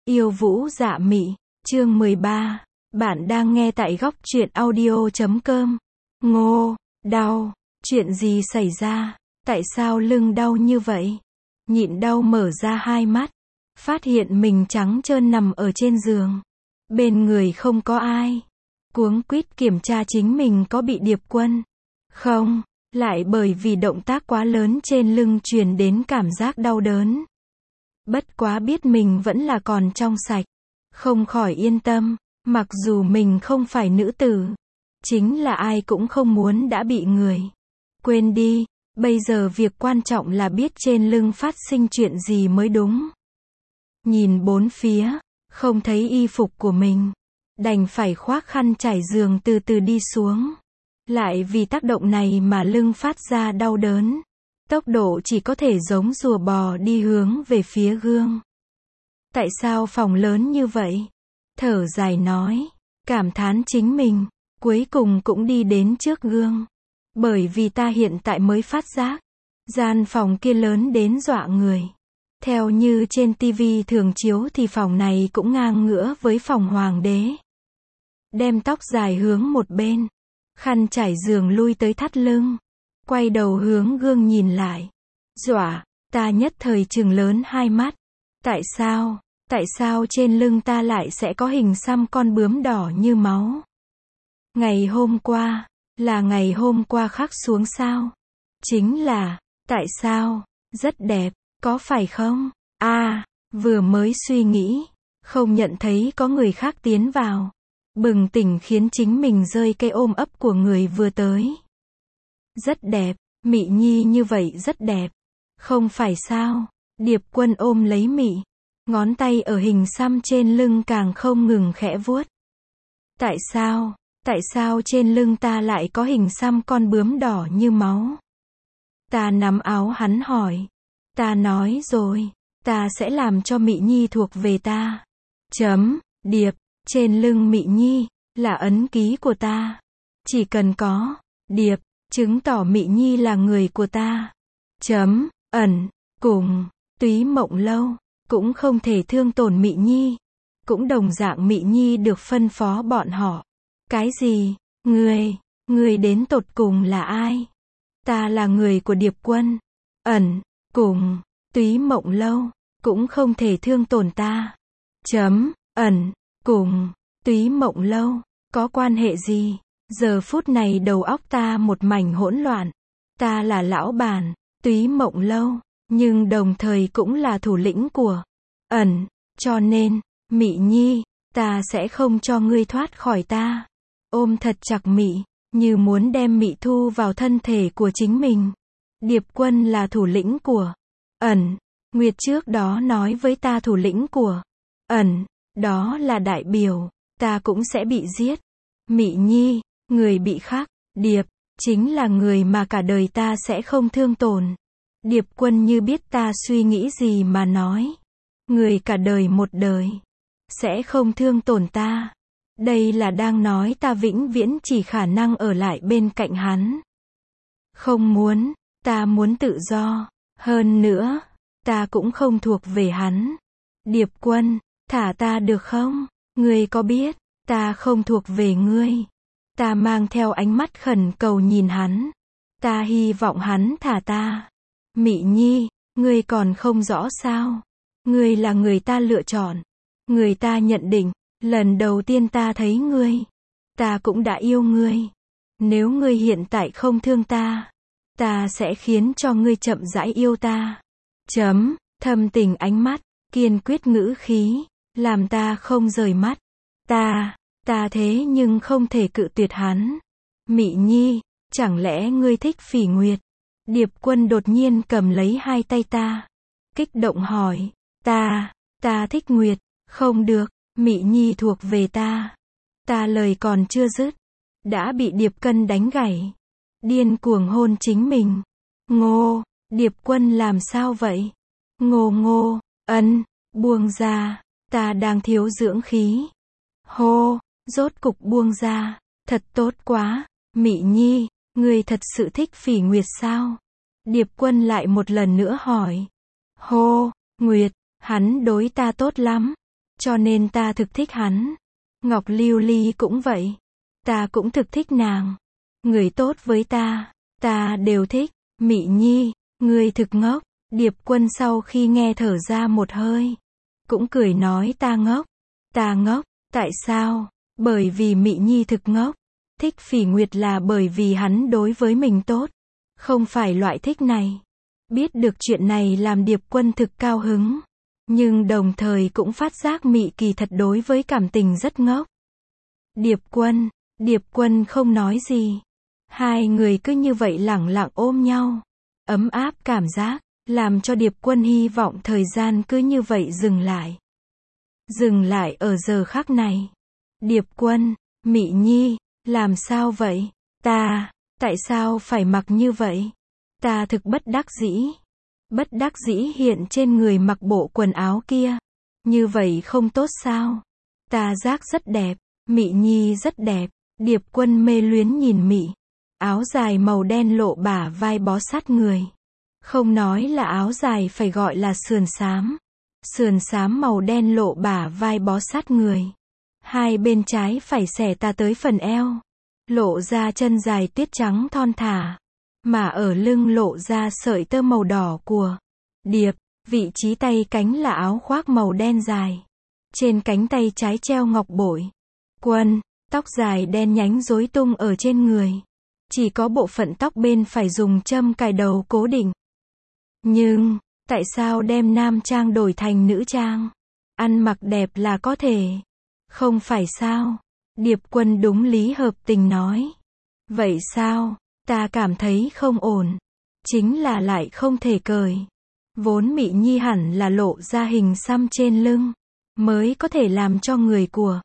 Yêu Vũ Dạ Mị, chương 13. Bạn đang nghe tại góc truyện audio.com. Ngô, đau, chuyện gì xảy ra? Tại sao lưng đau như vậy? Nhịn đau mở ra hai mắt, phát hiện mình trắng trơn nằm ở trên giường. Bên người không có ai. Cuống quýt kiểm tra chính mình có bị Điệp Quân không, lại bởi vì động tác quá lớn trên lưng truyền đến cảm giác đau đớn. Bất quá biết mình vẫn là còn trong sạch, không khỏi yên tâm, mặc dù mình không phải nữ tử, chính là ai cũng không muốn đã bị người. Quên đi, bây giờ việc quan trọng là biết trên lưng phát sinh chuyện gì mới đúng. Nhìn bốn phía, không thấy y phục của mình, đành phải khoác khăn trải giường từ từ đi xuống. Lại vì tác động này mà lưng phát ra đau đớn. Tốc độ chỉ có thể giống rùa bò đi hướng về phía gương. Tại sao phòng lớn như vậy? Thở dài nói, cảm thán chính mình, cuối cùng cũng đi đến trước gương. Bởi vì ta hiện tại mới phát giác, gian phòng kia lớn đến dọa người. Theo như trên tivi thường chiếu thì phòng này cũng ngang ngửa với phòng hoàng đế. Đem tóc dài hướng một bên, khăn trải giường lui tới thắt lưng. Quay đầu hướng gương nhìn lại. Dọa, ta nhất thời trừng lớn hai mắt. Tại sao trên lưng ta lại sẽ có hình xăm con bướm đỏ như máu? Ngày hôm qua, là ngày hôm qua khắc xuống sao? Chính là, tại sao? Rất đẹp, có phải không? Vừa mới suy nghĩ, không nhận thấy có người khác tiến vào. Bừng tỉnh khiến chính mình rơi cây ôm ấp của người vừa tới. Rất đẹp, Mị Nhi như vậy rất đẹp. Không phải sao? Điệp Quân ôm lấy Mị, ngón tay ở hình xăm trên lưng càng không ngừng khẽ vuốt. Tại sao trên lưng ta lại có hình xăm con bướm đỏ như máu? Ta nắm áo hắn hỏi. Ta nói rồi, ta sẽ làm cho Mị Nhi thuộc về ta. Điệp, trên lưng Mị Nhi, là ấn ký của ta. Chỉ cần có, Điệp, chứng tỏ Mị Nhi là người của ta. Cùng, Túy Mộng Lâu, cũng không thể thương tổn Mị Nhi. Cũng đồng dạng Mị Nhi được phân phó bọn họ. Cái gì? Người đến tột cùng là ai? Ta là người của Điệp Quân. Cùng, Túy Mộng Lâu, cũng không thể thương tổn ta. Cùng, Túy Mộng Lâu, có quan hệ gì? Giờ phút này đầu óc ta một mảnh hỗn loạn. Ta là lão bản, Túy Mộng Lâu, nhưng đồng thời cũng là thủ lĩnh của cho nên, Mị Nhi, ta sẽ không cho ngươi thoát khỏi ta. Ôm thật chặt Mị, như muốn đem Mị thu vào thân thể của chính mình. Điệp Quân là thủ lĩnh của Nguyệt trước đó nói với ta thủ lĩnh của đó là đại biểu, ta cũng sẽ bị giết. Mị Nhi, người bị khắc, Điệp, chính là người mà cả đời ta sẽ không thương tổn. Điệp Quân như biết ta suy nghĩ gì mà nói. Người cả đời một đời, sẽ không thương tổn ta. Đây là đang nói ta vĩnh viễn chỉ khả năng ở lại bên cạnh hắn. Không muốn, ta muốn tự do. Hơn nữa, ta cũng không thuộc về hắn. Điệp Quân, thả ta được không? Ngươi có biết, ta không thuộc về ngươi. Ta mang theo ánh mắt khẩn cầu nhìn hắn. Ta hy vọng hắn thả ta. Mị Nhi, ngươi còn không rõ sao? Ngươi là người ta lựa chọn. Người ta nhận định, lần đầu tiên ta thấy ngươi, ta cũng đã yêu ngươi. Nếu ngươi hiện tại không thương ta, ta sẽ khiến cho ngươi chậm rãi yêu ta. Thâm tình ánh mắt, kiên quyết ngữ khí, làm ta không rời mắt. Ta thế nhưng không thể cự tuyệt hắn. Mị Nhi, chẳng lẽ ngươi thích Phỉ Nguyệt? Điệp Quân đột nhiên cầm lấy hai tay ta, kích động hỏi. Ta thích Nguyệt. Không được, Mị Nhi thuộc về ta. Ta lời còn chưa dứt, đã bị Điệp Cân đánh gãy. Điên cuồng hôn chính mình. Ngô, Điệp Quân làm sao vậy? Ngô, buông ra, ta đang thiếu dưỡng khí. Hô, rốt cục buông ra, thật tốt quá. Mị Nhi, ngươi thật sự thích Phỉ Nguyệt sao? Điệp Quân lại một lần nữa hỏi. Hô, Nguyệt, hắn đối ta tốt lắm. cho nên ta thực thích hắn. Ngọc Lưu Ly cũng vậy. Ta cũng thực thích nàng. Người tốt với ta đều thích. Mị Nhi, ngươi thực ngốc. Điệp Quân sau khi nghe thở ra một hơi. Cũng cười nói ta ngốc. Ta ngốc, tại sao? Bởi vì Mị Nhi thực ngốc. Thích Phỉ Nguyệt là bởi vì hắn đối với mình tốt. Không phải loại thích này. Biết được chuyện này làm Điệp Quân thực cao hứng. Nhưng đồng thời cũng phát giác Mị kỳ thật đối với cảm tình rất ngốc. Điệp Quân không nói gì. Hai người cứ như vậy lẳng lặng ôm nhau. Ấm áp cảm giác, làm cho Điệp Quân hy vọng thời gian cứ như vậy dừng lại. Dừng lại ở giờ khắc này. Điệp Quân, Mị Nhi, làm sao vậy? Tại sao phải mặc như vậy? Ta thực bất đắc dĩ. Bất đắc dĩ hiện trên người mặc bộ quần áo kia. Như vậy không tốt sao? Ta giác rất đẹp. Mị Nhi rất đẹp. Điệp Quân mê luyến nhìn Mị. Áo dài màu đen lộ bả vai bó sát người. Không nói là áo dài phải gọi là sườn xám. Sườn xám màu đen lộ bả vai bó sát người. Hai bên trái phải xẻ ta tới phần eo. Lộ ra chân dài tuyết trắng thon thả. Mà ở lưng lộ ra sợi tơ màu đỏ của Điệp. Vị trí tay cánh là áo khoác màu đen dài. Trên cánh tay trái treo ngọc bội. Quân, tóc dài đen nhánh rối tung ở trên người. Chỉ có bộ phận tóc bên phải dùng châm cài đầu cố định. Nhưng, tại sao đem nam trang đổi thành nữ trang? Ăn mặc đẹp là có thể. Không phải sao? Điệp Quân đúng lý hợp tình nói. Vậy sao? Ta cảm thấy không ổn. Chính là lại không thể cởi. Vốn Mị Nhi hẳn là lộ ra hình xăm trên lưng. Mới có thể làm cho người của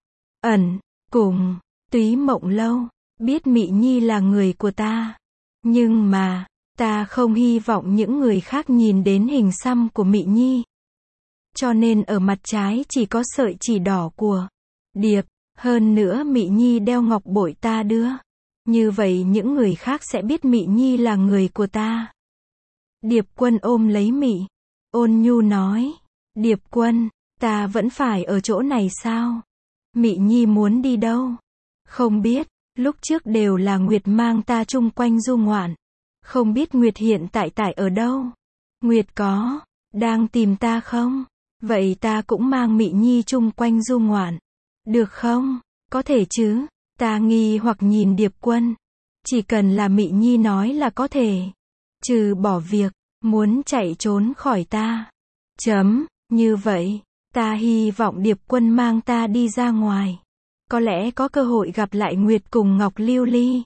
cùng Túy Mộng Lâu biết Mị Nhi là người của ta. Nhưng mà, ta không hy vọng những người khác nhìn đến hình xăm của Mị Nhi. Cho nên ở mặt trái chỉ có sợi chỉ đỏ của Điệp. Hơn nữa Mị Nhi đeo ngọc bội ta đưa. Như vậy những người khác sẽ biết Mị Nhi là người của ta. Điệp Quân ôm lấy Mị. Ôn nhu nói. Điệp Quân, ta vẫn phải ở chỗ này sao? Mị Nhi muốn đi đâu? Không biết, lúc trước đều là Nguyệt mang ta chung quanh du ngoạn. Không biết Nguyệt hiện tại ở đâu? Nguyệt đang tìm ta không? Vậy ta cũng mang Mị Nhi chung quanh du ngoạn. Được không? Có thể chứ? Ta nghi hoặc nhìn Điệp Quân. Chỉ cần là Mị Nhi nói là có thể. Trừ bỏ việc, muốn chạy trốn khỏi ta. Như vậy, ta hy vọng Điệp Quân mang ta đi ra ngoài. Có lẽ có cơ hội gặp lại Nguyệt cùng Ngọc Lưu Ly.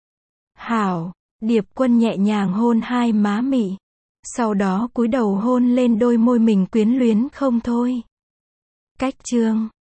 Hảo, Điệp Quân nhẹ nhàng hôn hai má Mị. Sau đó cúi đầu hôn lên đôi môi mình quyến luyến không thôi. Cách chương